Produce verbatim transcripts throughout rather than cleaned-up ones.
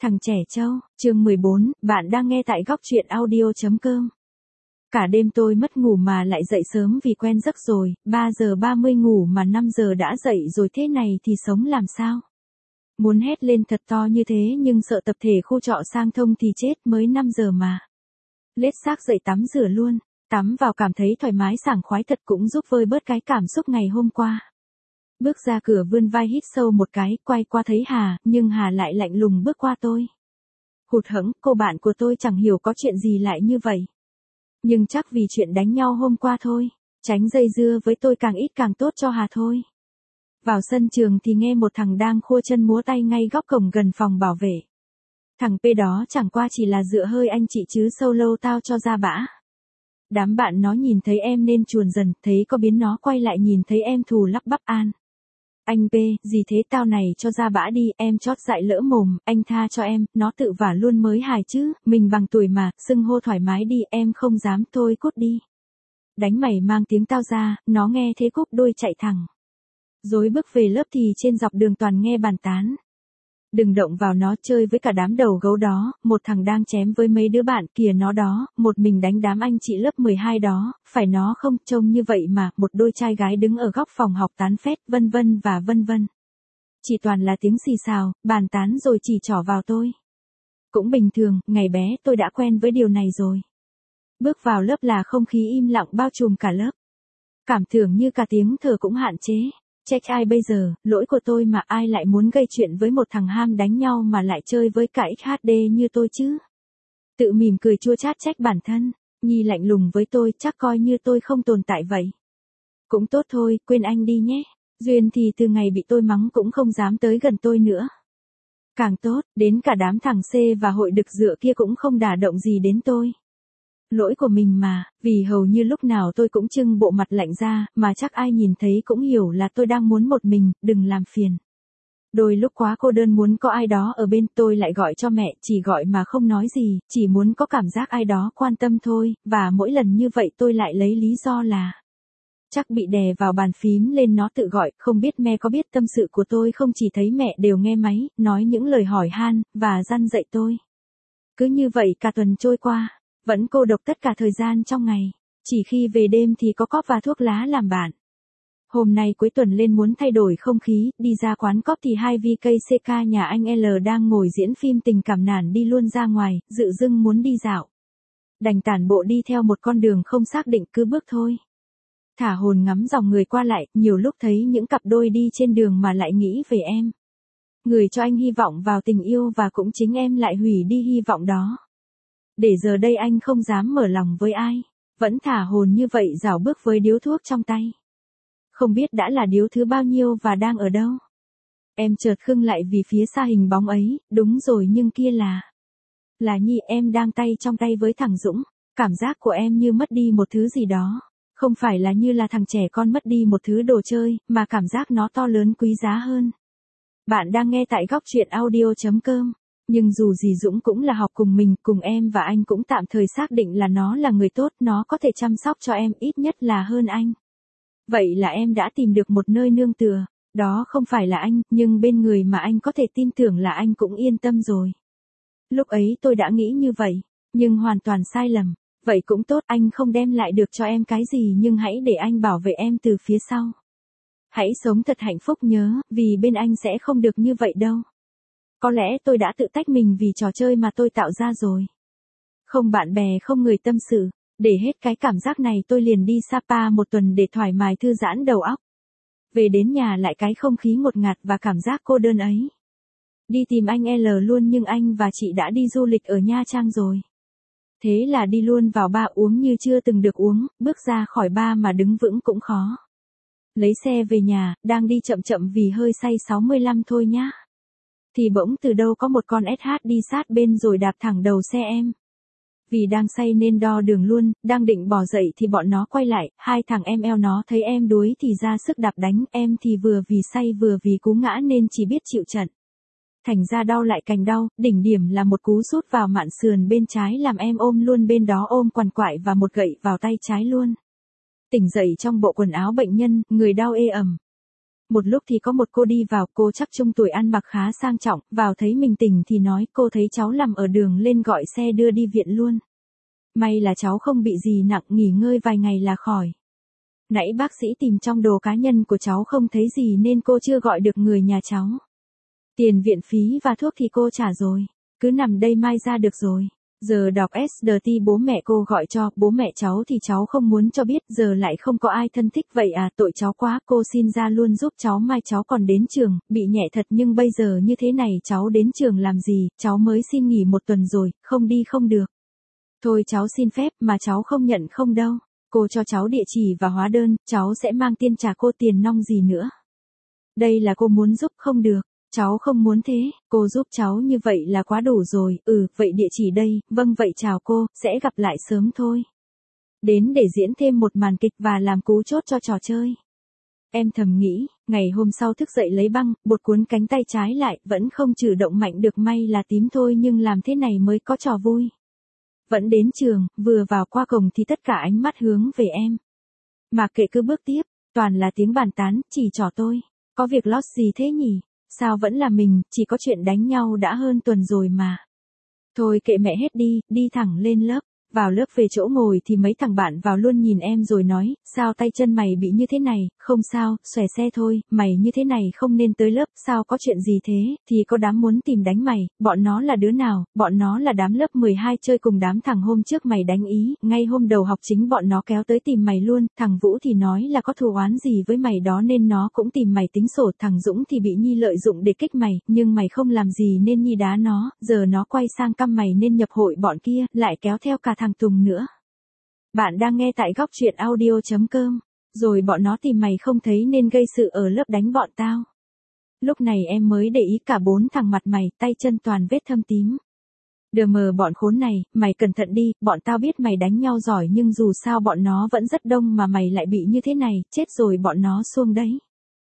Thằng trẻ trâu, chương mười bốn, bạn đang nghe tại góc truyện audio.com. Cả đêm tôi mất ngủ mà lại dậy sớm vì quen giấc rồi, ba giờ ba mươi ngủ mà năm giờ đã dậy rồi, thế này thì sống làm sao? Muốn hét lên thật to như thế nhưng sợ tập thể khu trọ sang thông thì chết, mới năm giờ mà. Lết xác dậy tắm rửa luôn, tắm vào cảm thấy thoải mái sảng khoái thật, cũng giúp vơi bớt cái cảm xúc ngày hôm qua. Bước ra cửa vươn vai hít sâu một cái, quay qua thấy Hà, nhưng Hà lại lạnh lùng bước qua tôi. Hụt hẫng, cô bạn của tôi chẳng hiểu có chuyện gì lại như vậy. Nhưng chắc vì chuyện đánh nhau hôm qua thôi, tránh dây dưa với tôi càng ít càng tốt cho Hà thôi. Vào sân trường thì nghe một thằng đang khua chân múa tay ngay góc cổng gần phòng bảo vệ. Thằng P đó chẳng qua chỉ là dựa hơi anh chị chứ sâu lâu tao cho ra bã. Đám bạn nó nhìn thấy em nên chuồn dần, thấy có biến nó quay lại nhìn thấy em thù lắp bắp an. Anh P, gì thế, tao này cho ra bã đi, em chót dại lỡ mồm, anh tha cho em, nó tự vả luôn mới hài chứ, mình bằng tuổi mà, xưng hô thoải mái đi, em không dám, thôi cút đi. Đánh mày mang tiếng tao ra, nó nghe thế cúp đuôi chạy thẳng. Rồi bước về lớp thì trên dọc đường toàn nghe bàn tán. Đừng động vào nó, chơi với cả đám đầu gấu đó, một thằng đang chém với mấy đứa bạn kìa nó đó, một mình đánh đám anh chị lớp mười hai đó, phải nó không, trông như vậy mà, một đôi trai gái đứng ở góc phòng học tán phét, vân vân và vân vân. Chỉ toàn là tiếng xì xào, bàn tán rồi chỉ trỏ vào tôi. Cũng bình thường, ngày bé tôi đã quen với điều này rồi. Bước vào lớp là không khí im lặng bao trùm cả lớp. Cảm tưởng như cả tiếng thở cũng hạn chế. Trách ai bây giờ, lỗi của tôi mà, ai lại muốn gây chuyện với một thằng ham đánh nhau mà lại chơi với cả ích hát đê như tôi chứ? Tự mỉm cười chua chát trách bản thân, Nhi lạnh lùng với tôi, chắc coi như tôi không tồn tại vậy. Cũng tốt thôi, quên anh đi nhé. Duyên thì từ ngày bị tôi mắng cũng không dám tới gần tôi nữa. Càng tốt, đến cả đám thằng C và hội đực dựa kia cũng không đả động gì đến tôi. Lỗi của mình mà, vì hầu như lúc nào tôi cũng trưng bộ mặt lạnh ra, mà chắc ai nhìn thấy cũng hiểu là tôi đang muốn một mình, đừng làm phiền. Đôi lúc quá cô đơn muốn có ai đó ở bên, tôi lại gọi cho mẹ, chỉ gọi mà không nói gì, chỉ muốn có cảm giác ai đó quan tâm thôi, và mỗi lần như vậy tôi lại lấy lý do là chắc bị đè vào bàn phím lên nó tự gọi, không biết mẹ có biết tâm sự của tôi không, chỉ thấy mẹ đều nghe máy, nói những lời hỏi han, và răn dạy tôi. Cứ như vậy cả tuần trôi qua. Vẫn cô độc tất cả thời gian trong ngày, chỉ khi về đêm thì có cóp và thuốc lá làm bạn. Hôm nay cuối tuần lên muốn thay đổi không khí, đi ra quán cóp thì hai vê ca xê ca nhà anh L đang ngồi diễn phim tình cảm, nản đi luôn ra ngoài, dự dưng muốn đi dạo. Đành tản bộ đi theo một con đường không xác định, cứ bước thôi. Thả hồn ngắm dòng người qua lại, nhiều lúc thấy những cặp đôi đi trên đường mà lại nghĩ về em. Người cho anh hy vọng vào tình yêu và cũng chính em lại hủy đi hy vọng đó. Để giờ đây anh không dám mở lòng với ai, vẫn thả hồn như vậy rảo bước với điếu thuốc trong tay. Không biết đã là điếu thứ bao nhiêu và đang ở đâu. Em chợt khựng lại vì phía xa hình bóng ấy, đúng rồi, nhưng kia là... Là Nhi, em đang tay trong tay với thằng Dũng, cảm giác của em như mất đi một thứ gì đó. Không phải là như là thằng trẻ con mất đi một thứ đồ chơi, mà cảm giác nó to lớn quý giá hơn. Bạn đang nghe tại góc truyện audio.com. Nhưng dù gì Dũng cũng là học cùng mình, cùng em, và anh cũng tạm thời xác định là nó là người tốt, nó có thể chăm sóc cho em ít nhất là hơn anh. Vậy là em đã tìm được một nơi nương tựa, đó không phải là anh, nhưng bên người mà anh có thể tin tưởng là anh cũng yên tâm rồi. Lúc ấy tôi đã nghĩ như vậy, nhưng hoàn toàn sai lầm. Vậy cũng tốt, anh không đem lại được cho em cái gì nhưng hãy để anh bảo vệ em từ phía sau. Hãy sống thật hạnh phúc nhớ, vì bên anh sẽ không được như vậy đâu. Có lẽ tôi đã tự tách mình vì trò chơi mà tôi tạo ra rồi. Không bạn bè, không người tâm sự. Để hết cái cảm giác này tôi liền đi Sapa một tuần để thoải mái thư giãn đầu óc. Về đến nhà lại cái không khí ngột ngạt và cảm giác cô đơn ấy. Đi tìm anh L luôn, nhưng anh và chị đã đi du lịch ở Nha Trang rồi. Thế là đi luôn vào bar uống như chưa từng được uống, bước ra khỏi bar mà đứng vững cũng khó. Lấy xe về nhà, đang đi chậm chậm vì hơi say sáu mươi lăm thôi nhá. Thì bỗng từ đâu có một con ét hát đi sát bên rồi đạp thẳng đầu xe em. Vì đang say nên đo đường luôn, đang định bỏ dậy thì bọn nó quay lại, hai thằng em eo nó thấy em đuối thì ra sức đạp đánh, em thì vừa vì say vừa vì cú ngã nên chỉ biết chịu trận. Thành ra đau lại cành đau, đỉnh điểm là một cú sút vào mạn sườn bên trái làm em ôm luôn bên đó ôm quằn quại và một gậy vào tay trái luôn. Tỉnh dậy trong bộ quần áo bệnh nhân, người đau ê ẩm. Một lúc thì có một cô đi vào, cô chắc trung tuổi ăn mặc khá sang trọng, vào thấy mình tỉnh thì nói cô thấy cháu nằm ở đường lên gọi xe đưa đi viện luôn. May là cháu không bị gì nặng, nghỉ ngơi vài ngày là khỏi. Nãy bác sĩ tìm trong đồ cá nhân của cháu không thấy gì nên cô chưa gọi được người nhà cháu. Tiền viện phí và thuốc thì cô trả rồi, cứ nằm đây mai ra được rồi. Giờ đọc ét đê tê bố mẹ cô gọi cho, bố mẹ cháu thì cháu không muốn cho biết, giờ lại không có ai thân thích vậy à, tội cháu quá, cô xin ra luôn giúp cháu mai cháu còn đến trường, bị nhẹ thật nhưng bây giờ như thế này cháu đến trường làm gì, cháu mới xin nghỉ một tuần rồi, không đi không được. Thôi cháu xin phép mà cháu không nhận không đâu, cô cho cháu địa chỉ và hóa đơn, cháu sẽ mang tiền trả cô tiền nong gì nữa. Đây là cô muốn giúp không được. Cháu không muốn thế, cô giúp cháu như vậy là quá đủ rồi, ừ, vậy địa chỉ đây, vâng vậy chào cô, sẽ gặp lại sớm thôi. Đến để diễn thêm một màn kịch và làm cú chốt cho trò chơi. Em thầm nghĩ, ngày hôm sau thức dậy lấy băng, bột cuốn cánh tay trái lại, vẫn không cử động mạnh được, may là tím thôi nhưng làm thế này mới có trò vui. Vẫn đến trường, vừa vào qua cổng thì tất cả ánh mắt hướng về em. Mà kệ cứ bước tiếp, toàn là tiếng bàn tán, chỉ trỏ tôi. Có việc lót gì thế nhỉ? Sao vẫn là mình, chỉ có chuyện đánh nhau đã hơn tuần rồi mà. Thôi kệ mẹ hết đi, đi thẳng lên lớp. Vào lớp về chỗ ngồi thì mấy thằng bạn vào luôn nhìn em rồi nói, sao tay chân mày bị như thế này, không sao, xòe xe thôi, mày như thế này không nên tới lớp, sao có chuyện gì thế, thì có đám muốn tìm đánh mày, bọn nó là đứa nào, bọn nó là đám lớp mười hai chơi cùng đám thằng hôm trước mày đánh ý, ngay hôm đầu học chính bọn nó kéo tới tìm mày luôn, thằng Vũ thì nói là có thù oán gì với mày đó nên nó cũng tìm mày tính sổ, thằng Dũng thì bị Nhi lợi dụng để kích mày, nhưng mày không làm gì nên Nhi đá nó, giờ nó quay sang căm mày nên nhập hội bọn kia, lại kéo theo cả thằng Tùng nữa. Bạn đang nghe tại góc truyện audio chấm com, rồi bọn nó tìm mày không thấy nên gây sự ở lớp đánh bọn tao. Lúc này em mới để ý cả bốn thằng mặt mày, tay chân toàn vết thâm tím. Đờ mờ bọn khốn này, mày cẩn thận đi, bọn tao biết mày đánh nhau giỏi nhưng dù sao bọn nó vẫn rất đông mà mày lại bị như thế này, chết rồi bọn nó xuông đấy.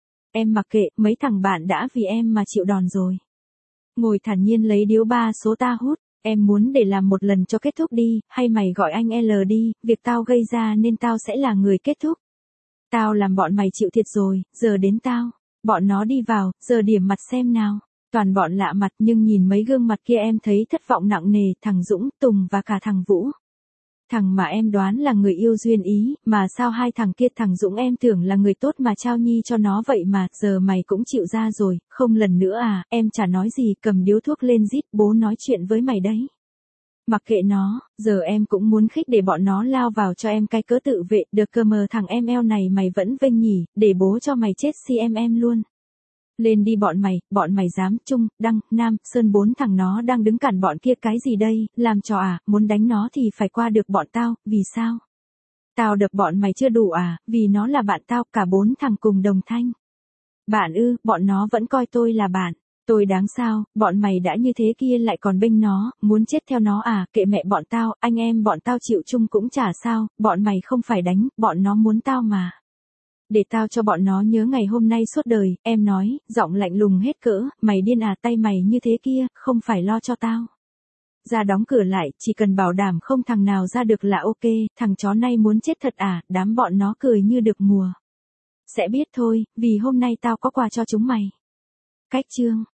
Em mặc kệ, mấy thằng bạn đã vì em mà chịu đòn rồi. Ngồi thản nhiên lấy điếu ba số ta hút. Em muốn để làm một lần cho kết thúc đi, hay mày gọi anh L đi, việc tao gây ra nên tao sẽ là người kết thúc. Tao làm bọn mày chịu thiệt rồi, giờ đến tao. Bọn nó đi vào, giờ điểm mặt xem nào. Toàn bọn lạ mặt nhưng nhìn mấy gương mặt kia em thấy thất vọng nặng nề, thằng Dũng, Tùng và cả thằng Vũ. Thằng mà em đoán là người yêu duyên ý, mà sao hai thằng kia, thằng Dũng em tưởng là người tốt mà trao Nhi cho nó vậy mà, giờ mày cũng chịu ra rồi, không lần nữa à, em chả nói gì, cầm điếu thuốc lên rít, bố nói chuyện với mày đấy. Mặc kệ nó, giờ em cũng muốn khích để bọn nó lao vào cho em cái cớ tự vệ, được cơ mờ thằng em eo này mày vẫn vênh nhỉ, để bố cho mày chết si em em luôn. Lên đi bọn mày, bọn mày dám, Trung, Đăng, Nam, Sơn bốn thằng nó đang đứng cản bọn kia cái gì đây, làm trò à, muốn đánh nó thì phải qua được bọn tao, vì sao? Tao đập bọn mày chưa đủ à, vì nó là bạn tao, cả bốn thằng cùng đồng thanh. Bạn ư, bọn nó vẫn coi tôi là bạn, tôi đáng sao, bọn mày đã như thế kia lại còn bênh nó, muốn chết theo nó à, kệ mẹ bọn tao, anh em bọn tao chịu chung cũng chả sao, bọn mày không phải đánh, bọn nó muốn tao mà. Để tao cho bọn nó nhớ ngày hôm nay suốt đời, em nói, giọng lạnh lùng hết cỡ, mày điên à, tay mày như thế kia, không phải lo cho tao. Ra đóng cửa lại, chỉ cần bảo đảm không thằng nào ra được là ok, thằng chó này muốn chết thật à, đám bọn nó cười như được mùa. Sẽ biết thôi, vì hôm nay tao có quà cho chúng mày. Cách chương